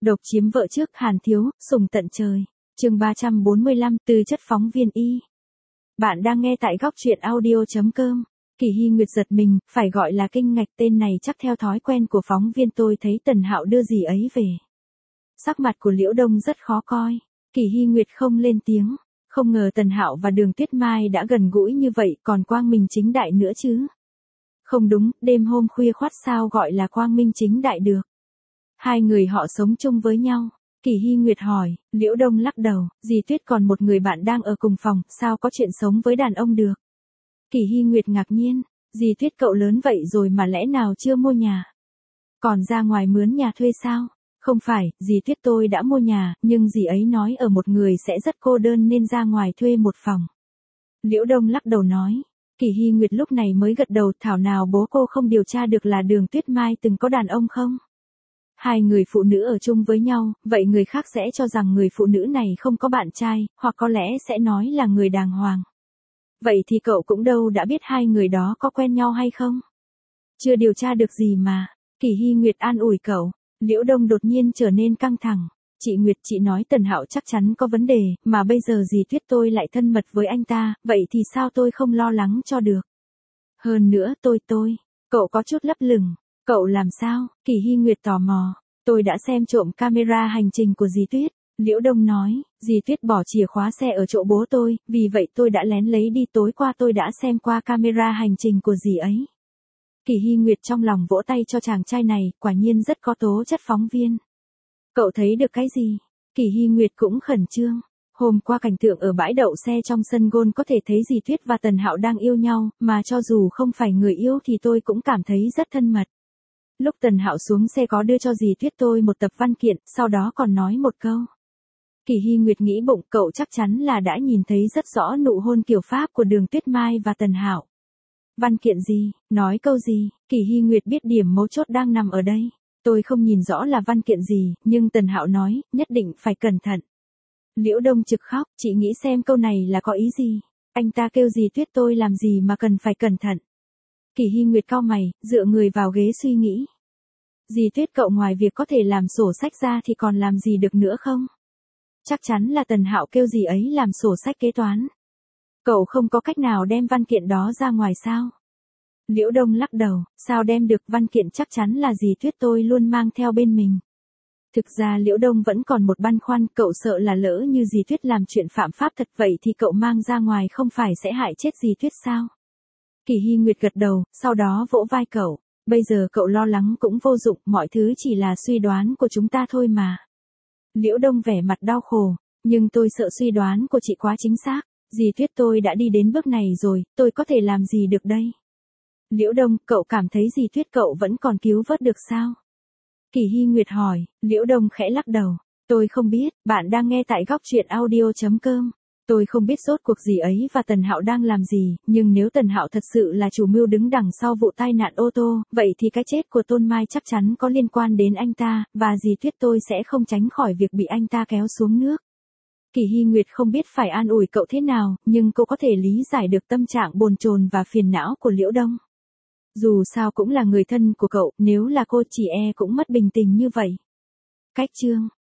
Độc chiếm vợ trước Hàn Thiếu, sùng tận trời. Chương 345, từ chất phóng viên y. Bạn đang nghe tại góc truyện audio.com. Kỳ Hy Nguyệt giật mình, phải gọi là kinh ngạc, tên này chắc theo thói quen của phóng viên. Tôi thấy Tần Hạo đưa gì ấy về. Sắc mặt của Liễu Đông rất khó coi. Kỳ Hy Nguyệt không lên tiếng. Không ngờ Tần Hạo và Đường Tuyết Mai đã gần gũi như vậy, còn quang minh chính đại nữa chứ. Không đúng, đêm hôm khuya khoắt sao gọi là quang minh chính đại được. Hai người họ sống chung với nhau. Kỳ Hy Nguyệt hỏi. Liễu Đông lắc đầu. Dì Tuyết còn một người bạn đang ở cùng phòng, sao có chuyện sống với đàn ông được. Kỳ Hy Nguyệt ngạc nhiên. Dì Tuyết cậu lớn vậy rồi mà lẽ nào chưa mua nhà. Còn ra ngoài mướn nhà thuê sao? Không phải, dì Tuyết tôi đã mua nhà, nhưng dì ấy nói ở một người sẽ rất cô đơn nên ra ngoài thuê một phòng. Liễu Đông lắc đầu nói. Kỳ Hy Nguyệt lúc này mới gật đầu, thảo nào bố cô không điều tra được là Đường Tuyết Mai từng có đàn ông không? Hai người phụ nữ ở chung với nhau, vậy người khác sẽ cho rằng người phụ nữ này không có bạn trai, hoặc có lẽ sẽ nói là người đàng hoàng. Vậy thì cậu cũng đâu đã biết hai người đó có quen nhau hay không? Chưa điều tra được gì mà. Kỳ Hy Nguyệt an ủi cậu. Liễu Đông đột nhiên trở nên căng thẳng. Chị Nguyệt, chị nói Tần Hạo chắc chắn có vấn đề, mà bây giờ dì Tuyết tôi lại thân mật với anh ta, vậy thì sao tôi không lo lắng cho được? Hơn nữa cậu có chút lấp lửng. Cậu làm sao? Kỳ Hy Nguyệt tò mò. Tôi đã xem trộm camera hành trình của dì Tuyết. Liễu Đông nói, dì Tuyết bỏ chìa khóa xe ở chỗ bố tôi, vì vậy tôi đã lén lấy đi, tối qua tôi đã xem qua camera hành trình của dì ấy. Kỳ Hy Nguyệt trong lòng vỗ tay cho chàng trai này, quả nhiên rất có tố chất phóng viên. Cậu thấy được cái gì? Kỳ Hy Nguyệt cũng khẩn trương. Hôm qua cảnh tượng ở bãi đậu xe trong sân golf có thể thấy dì Tuyết và Tần Hạo đang yêu nhau, mà cho dù không phải người yêu thì tôi cũng cảm thấy rất thân mật. Lúc Tần Hạo xuống xe có đưa cho dì Tuyết tôi một tập văn kiện, sau đó còn nói một câu. Kỳ Hy Nguyệt nghĩ bụng, cậu chắc chắn là đã nhìn thấy rất rõ nụ hôn kiểu Pháp của Đường Tuyết Mai và Tần Hạo. Văn kiện gì? Nói câu gì? Kỳ Hy Nguyệt biết điểm mấu chốt đang nằm ở đây. Tôi không nhìn rõ là văn kiện gì, nhưng Tần Hạo nói, nhất định phải cẩn thận. Liễu Đông trực khóc, chị nghĩ xem câu này là có ý gì? Anh ta kêu dì Tuyết tôi làm gì mà cần phải cẩn thận? Kỳ Hy Nguyệt cau mày, dựa người vào ghế suy nghĩ. Dì Tuyết cậu ngoài việc có thể làm sổ sách ra thì còn làm gì được nữa không? Chắc chắn là Tần Hạo kêu dì ấy làm sổ sách kế toán. Cậu không có cách nào đem văn kiện đó ra ngoài sao? Liễu Đông lắc đầu, sao đem được, văn kiện chắc chắn là dì Tuyết tôi luôn mang theo bên mình. Thực ra Liễu Đông vẫn còn một băn khoăn, cậu sợ là lỡ như dì Tuyết làm chuyện phạm pháp thật vậy thì cậu mang ra ngoài không phải sẽ hại chết dì Tuyết sao? Kỳ Hy Nguyệt gật đầu, sau đó vỗ vai cậu. Bây giờ cậu lo lắng cũng vô dụng, mọi thứ chỉ là suy đoán của chúng ta thôi mà. Liễu Đông vẻ mặt đau khổ, nhưng tôi sợ suy đoán của chị quá chính xác. Dì Tuyết tôi đã đi đến bước này rồi, tôi có thể làm gì được đây? Liễu Đông, cậu cảm thấy dì Tuyết cậu vẫn còn cứu vớt được sao? Kỳ Hy Nguyệt hỏi. Liễu Đông khẽ lắc đầu. Tôi không biết, bạn đang nghe tại góc truyện audio.com. Tôi không biết rốt cuộc dì ấy và Tần Hạo đang làm gì, nhưng nếu Tần Hạo thật sự là chủ mưu đứng đằng sau vụ tai nạn ô tô, vậy thì cái chết của Tôn Mai chắc chắn có liên quan đến anh ta, và dì Tuyết tôi sẽ không tránh khỏi việc bị anh ta kéo xuống nước. Kỳ Hy Nguyệt không biết phải an ủi cậu thế nào, nhưng cô có thể lý giải được tâm trạng bồn chồn và phiền não của Liễu Đông. Dù sao cũng là người thân của cậu, nếu là cô chỉ cũng mất bình tĩnh như vậy. Cách chương